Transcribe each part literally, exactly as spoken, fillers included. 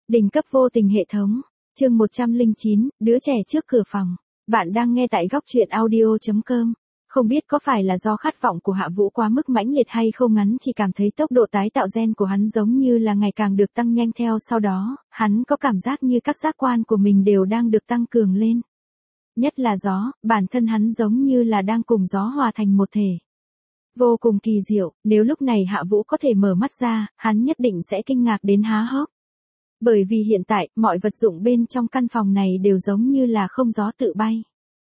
Đỉnh cấp vô tình hệ thống. Chương một trăm lẻ chín, đứa trẻ trước cửa phòng. Bạn đang nghe tại góc truyện audio chấm com. Không biết có phải là do khát vọng của Hạ Vũ quá mức mãnh liệt hay không, ngắn chỉ cảm thấy tốc độ tái tạo gen của hắn giống như là ngày càng được tăng nhanh, theo sau đó, hắn có cảm giác như các giác quan của mình đều đang được tăng cường lên. Nhất là gió, bản thân hắn giống như là đang cùng gió hòa thành một thể. Vô cùng kỳ diệu, nếu lúc này Hạ Vũ có thể mở mắt ra, hắn nhất định sẽ kinh ngạc đến há hốc. Bởi vì hiện tại, mọi vật dụng bên trong căn phòng này đều giống như là không gió tự bay.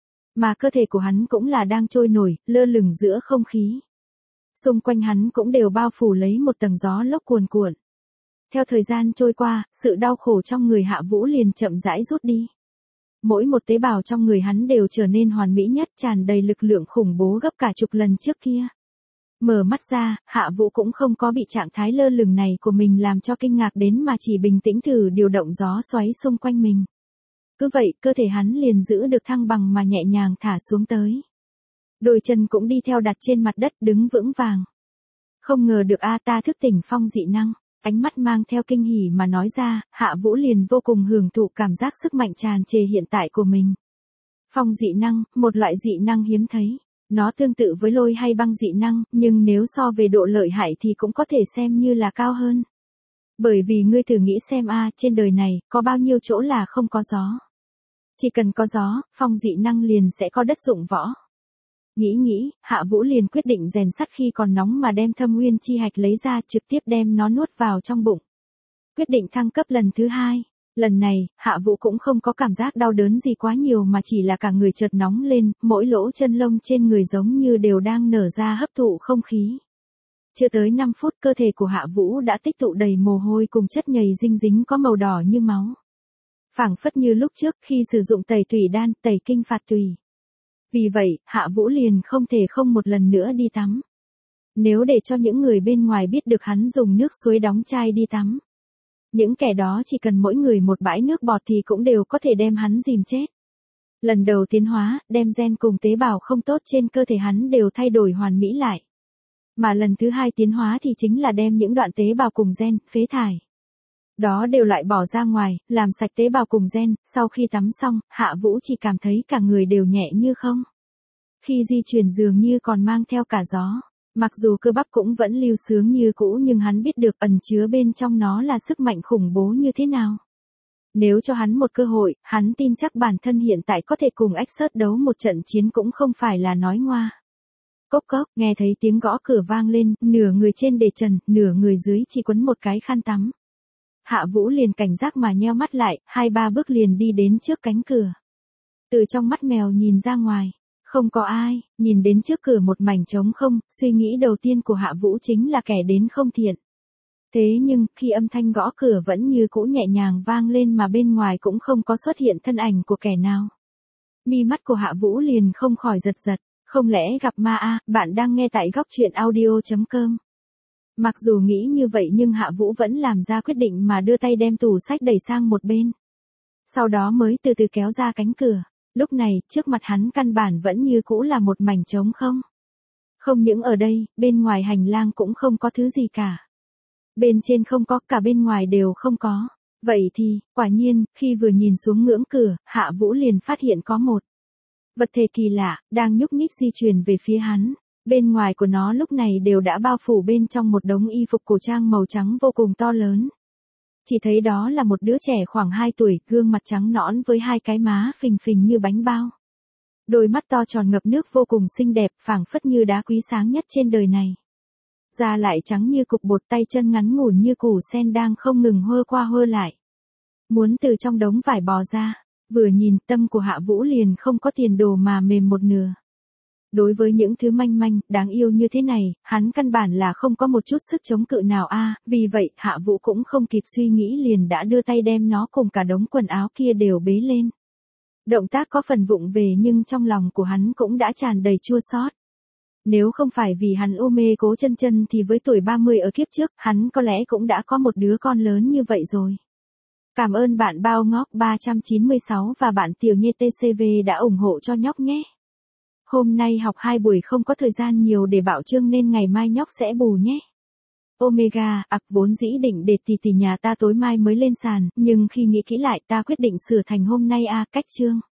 Mà cơ thể của hắn cũng là đang trôi nổi, lơ lửng giữa không khí. Xung quanh hắn cũng đều bao phủ lấy một tầng gió lốc cuồn cuộn. Theo thời gian trôi qua, sự đau khổ trong người Hạ Vũ liền chậm rãi rút đi. Mỗi một tế bào trong người hắn đều trở nên hoàn mỹ nhất, tràn đầy lực lượng khủng bố gấp cả chục lần trước kia. Mở mắt ra, Hạ Vũ cũng không có bị trạng thái lơ lửng này của mình làm cho kinh ngạc đến, mà chỉ bình tĩnh thử điều động gió xoáy xung quanh mình. Cứ vậy, cơ thể hắn liền giữ được thăng bằng mà nhẹ nhàng thả xuống tới. Đôi chân cũng đi theo đặt trên mặt đất, đứng vững vàng. Không ngờ được a ta thức tỉnh phong dị năng. Ánh mắt mang theo kinh hỉ mà nói ra, Hạ Vũ liền vô cùng hưởng thụ cảm giác sức mạnh tràn trề hiện tại của mình. Phong dị năng, một loại dị năng hiếm thấy. Nó tương tự với lôi hay băng dị năng, nhưng nếu so về độ lợi hại thì cũng có thể xem như là cao hơn. Bởi vì ngươi thử nghĩ xem a, trên đời này, có bao nhiêu chỗ là không có gió. Chỉ cần có gió, phong dị năng liền sẽ có đất dụng võ. Nghĩ nghĩ, Hạ Vũ liền quyết định rèn sắt khi còn nóng mà đem thâm nguyên chi hạch lấy ra, trực tiếp đem nó nuốt vào trong bụng. Quyết định thăng cấp lần thứ hai. Lần này, Hạ Vũ cũng không có cảm giác đau đớn gì quá nhiều, mà chỉ là cả người chợt nóng lên, mỗi lỗ chân lông trên người giống như đều đang nở ra hấp thụ không khí. Chưa tới năm phút, cơ thể của Hạ Vũ đã tích tụ đầy mồ hôi cùng chất nhầy dinh dính có màu đỏ như máu. Phảng phất như lúc trước khi sử dụng tẩy tủy đan, tẩy kinh phạt tùy. Vì vậy, Hạ Vũ liền không thể không một lần nữa đi tắm. Nếu để cho những người bên ngoài biết được hắn dùng nước suối đóng chai đi tắm, những kẻ đó chỉ cần mỗi người một bãi nước bọt thì cũng đều có thể đem hắn dìm chết. Lần đầu tiến hóa, đem gen cùng tế bào không tốt trên cơ thể hắn đều thay đổi hoàn mỹ lại. Mà lần thứ hai tiến hóa thì chính là đem những đoạn tế bào cùng gen, phế thải. Đó đều loại bỏ ra ngoài, làm sạch tế bào cùng gen, sau khi tắm xong, Hạ Vũ chỉ cảm thấy cả người đều nhẹ như không. Khi di chuyển dường như còn mang theo cả gió. Mặc dù cơ bắp cũng vẫn lưu sướng như cũ, nhưng hắn biết được ẩn chứa bên trong nó là sức mạnh khủng bố như thế nào. Nếu cho hắn một cơ hội, hắn tin chắc bản thân hiện tại có thể cùng Exert đấu một trận chiến cũng không phải là nói ngoa. Cốc cốc, nghe thấy tiếng gõ cửa vang lên, nửa người trên để trần, nửa người dưới chỉ quấn một cái khăn tắm. Hạ Vũ liền cảnh giác mà nheo mắt lại, hai ba bước liền đi đến trước cánh cửa. Từ trong mắt mèo nhìn ra ngoài. Không có ai, nhìn đến trước cửa một mảnh trống không, suy nghĩ đầu tiên của Hạ Vũ chính là kẻ đến không thiện. Thế nhưng, khi âm thanh gõ cửa vẫn như cũ nhẹ nhàng vang lên mà bên ngoài cũng không có xuất hiện thân ảnh của kẻ nào. Mi mắt của Hạ Vũ liền không khỏi giật giật, không lẽ gặp ma a, bạn đang nghe tại góc truyện audio chấm com. Mặc dù nghĩ như vậy nhưng Hạ Vũ vẫn làm ra quyết định mà đưa tay đem tủ sách đẩy sang một bên. Sau đó mới từ từ kéo ra cánh cửa. Lúc này, trước mặt hắn căn bản vẫn như cũ là một mảnh trống không. Không những ở đây, bên ngoài hành lang cũng không có thứ gì cả. Bên trên không có, cả bên ngoài đều không có. Vậy thì, quả nhiên, khi vừa nhìn xuống ngưỡng cửa, Hạ Vũ liền phát hiện có một vật thể kỳ lạ, đang nhúc nhích di chuyển về phía hắn. Bên ngoài của nó lúc này đều đã bao phủ bên trong một đống y phục cổ trang màu trắng vô cùng to lớn. Chỉ thấy đó là một đứa trẻ khoảng hai tuổi, gương mặt trắng nõn với hai cái má phình phình như bánh bao. Đôi mắt to tròn ngập nước vô cùng xinh đẹp, phảng phất như đá quý sáng nhất trên đời này. Da lại trắng như cục bột, tay chân ngắn ngủn như củ sen đang không ngừng hơ qua hơ lại. Muốn từ trong đống vải bò ra, vừa nhìn tâm của Hạ Vũ liền không có tiền đồ mà mềm một nửa. Đối với những thứ manh manh, đáng yêu như thế này, hắn căn bản là không có một chút sức chống cự nào a, vì vậy, Hạ Vũ cũng không kịp suy nghĩ liền đã đưa tay đem nó cùng cả đống quần áo kia đều bế lên. Động tác có phần vụng về nhưng trong lòng của hắn cũng đã tràn đầy chua xót. Nếu không phải vì hắn u mê Cố Chân Chân thì với tuổi ba mươi ở kiếp trước, hắn có lẽ cũng đã có một đứa con lớn như vậy rồi. Cảm ơn bạn Bao Ngóc ba trăm chín mươi sáu và bạn Tiểu Nhê tê xê vê đã ủng hộ cho nhóc nhé. Hôm nay học hai buổi không có thời gian nhiều để bảo chương nên ngày mai nhóc sẽ bù nhé. Omega, ặc vốn dĩ định để tỷ tỷ nhà ta tối mai mới lên sàn, nhưng khi nghĩ kỹ lại ta quyết định sửa thành hôm nay a, cách chương.